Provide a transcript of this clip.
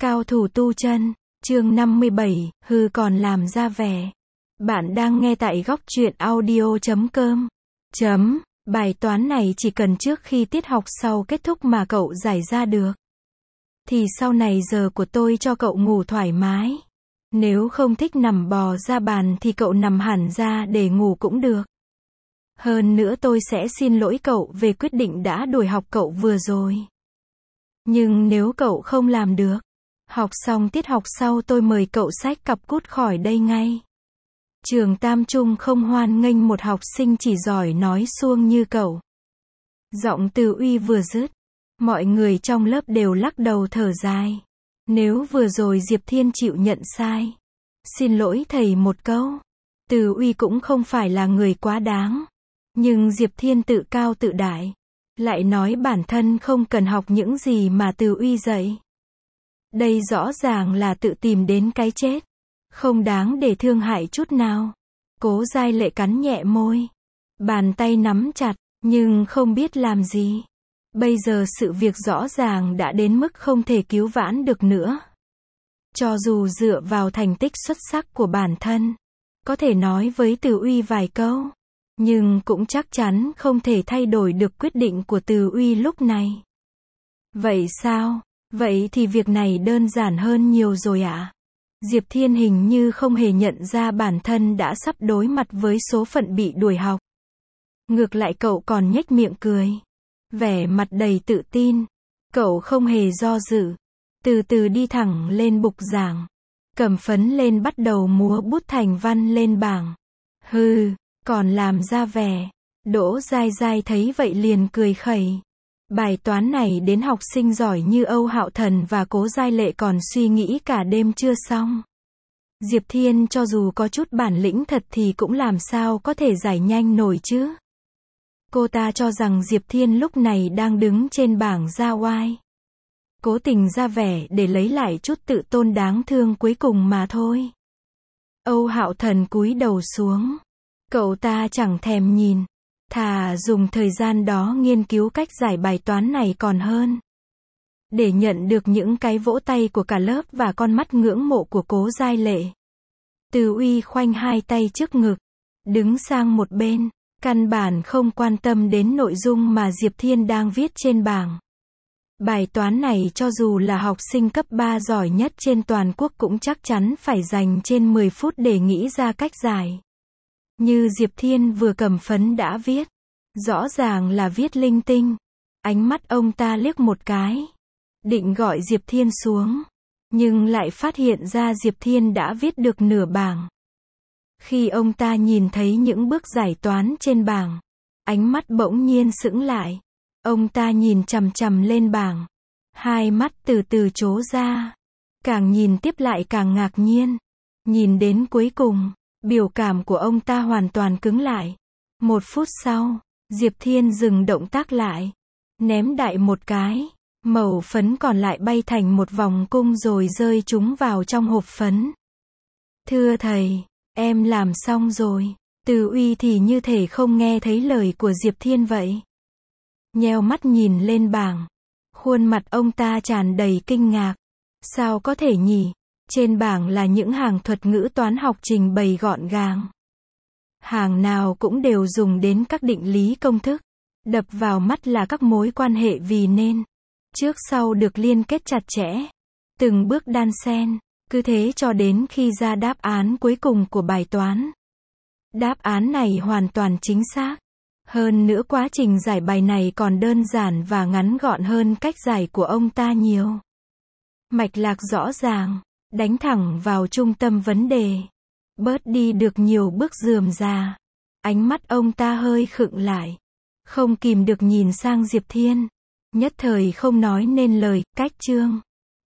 Cao thủ tu chân, chương 57, hư còn làm ra vẻ. Bạn đang nghe tại góc truyện audio.com. Bài toán này chỉ cần trước khi tiết học sau kết thúc mà cậu giải ra được, thì sau này giờ của tôi cho cậu ngủ thoải mái. Nếu không thích nằm bò ra bàn thì cậu nằm hẳn ra để ngủ cũng được. Hơn nữa tôi sẽ xin lỗi cậu về quyết định đã đuổi học cậu vừa rồi. Nhưng nếu cậu không làm được, học xong tiết học sau tôi mời cậu xách cặp cút khỏi đây ngay. Trường Tam Trung không hoan nghênh một học sinh chỉ giỏi nói suông như cậu. Giọng Từ Uy vừa dứt, mọi người trong lớp đều lắc đầu thở dài. Nếu vừa rồi Diệp Thiên chịu nhận sai, xin lỗi thầy một câu, Từ Uy cũng không phải là người quá đáng. Nhưng Diệp Thiên tự cao tự đại, lại nói bản thân không cần học những gì mà Từ Uy dạy. Đây rõ ràng là tự tìm đến cái chết, không đáng để thương hại chút nào. Cố Giai Lệ cắn nhẹ môi, bàn tay nắm chặt, nhưng không biết làm gì. Bây giờ sự việc rõ ràng đã đến mức không thể cứu vãn được nữa. Cho dù dựa vào thành tích xuất sắc của bản thân, có thể nói với Từ Uy vài câu, nhưng cũng chắc chắn không thể thay đổi được quyết định của Từ Uy lúc này. Vậy sao? Vậy thì việc này đơn giản hơn nhiều rồi ạ. Diệp Thiên hình như không hề nhận ra bản thân đã sắp đối mặt với số phận bị đuổi học. Ngược lại cậu còn nhếch miệng cười, vẻ mặt đầy tự tin. Cậu không hề do dự, từ từ đi thẳng lên bục giảng, cầm phấn lên bắt đầu múa bút thành văn lên bảng. Hừ, còn làm ra vẻ. Đỗ Giai Giai thấy vậy liền cười khẩy. Bài toán này đến học sinh giỏi như Âu Hạo Thần và Cố Giai Lệ còn suy nghĩ cả đêm chưa xong. Diệp Thiên cho dù có chút bản lĩnh thật thì cũng làm sao có thể giải nhanh nổi chứ. Cô ta cho rằng Diệp Thiên lúc này đang đứng trên bảng ra oai, cố tình ra vẻ để lấy lại chút tự tôn đáng thương cuối cùng mà thôi. Âu Hạo Thần cúi đầu xuống. Cậu ta chẳng thèm nhìn, thà dùng thời gian đó nghiên cứu cách giải bài toán này còn hơn. Để nhận được những cái vỗ tay của cả lớp và con mắt ngưỡng mộ của Cố Giai Lệ, Từ Uy khoanh hai tay trước ngực, đứng sang một bên, căn bản không quan tâm đến nội dung mà Diệp Thiên đang viết trên bảng. Bài toán này cho dù là học sinh cấp 3 giỏi nhất trên toàn quốc cũng chắc chắn phải dành trên 10 phút để nghĩ ra cách giải. Như Diệp Thiên vừa cầm phấn đã viết, rõ ràng là viết linh tinh. Ánh mắt ông ta liếc một cái, định gọi Diệp Thiên xuống, nhưng lại phát hiện ra Diệp Thiên đã viết được nửa bảng. Khi ông ta nhìn thấy những bước giải toán trên bảng, ánh mắt bỗng nhiên sững lại. Ông ta nhìn chằm chằm lên bảng, hai mắt từ từ trố ra, càng nhìn tiếp lại càng ngạc nhiên. Nhìn đến cuối cùng, biểu cảm của ông ta hoàn toàn cứng lại. Một phút sau, Diệp Thiên dừng động tác lại, ném đại một cái, mẩu phấn còn lại bay thành một vòng cung rồi rơi chúng vào trong hộp phấn. Thưa thầy, em làm xong rồi. Từ Uy thì như thể không nghe thấy lời của Diệp Thiên vậy. Nheo mắt nhìn lên bảng, khuôn mặt ông ta tràn đầy kinh ngạc. Sao có thể nhỉ? Trên bảng là những hàng thuật ngữ toán học trình bày gọn gàng. Hàng nào cũng đều dùng đến các định lý công thức. Đập vào mắt là các mối quan hệ vì nên, trước sau được liên kết chặt chẽ, từng bước đan xen, cứ thế cho đến khi ra đáp án cuối cùng của bài toán. Đáp án này hoàn toàn chính xác. Hơn nữa quá trình giải bài này còn đơn giản và ngắn gọn hơn cách giải của ông ta nhiều. Mạch lạc rõ ràng, đánh thẳng vào trung tâm vấn đề, bớt đi được nhiều bước rườm rà. Ánh mắt ông ta hơi khựng lại, không kìm được nhìn sang Diệp Thiên, nhất thời không nói nên lời. Cách chương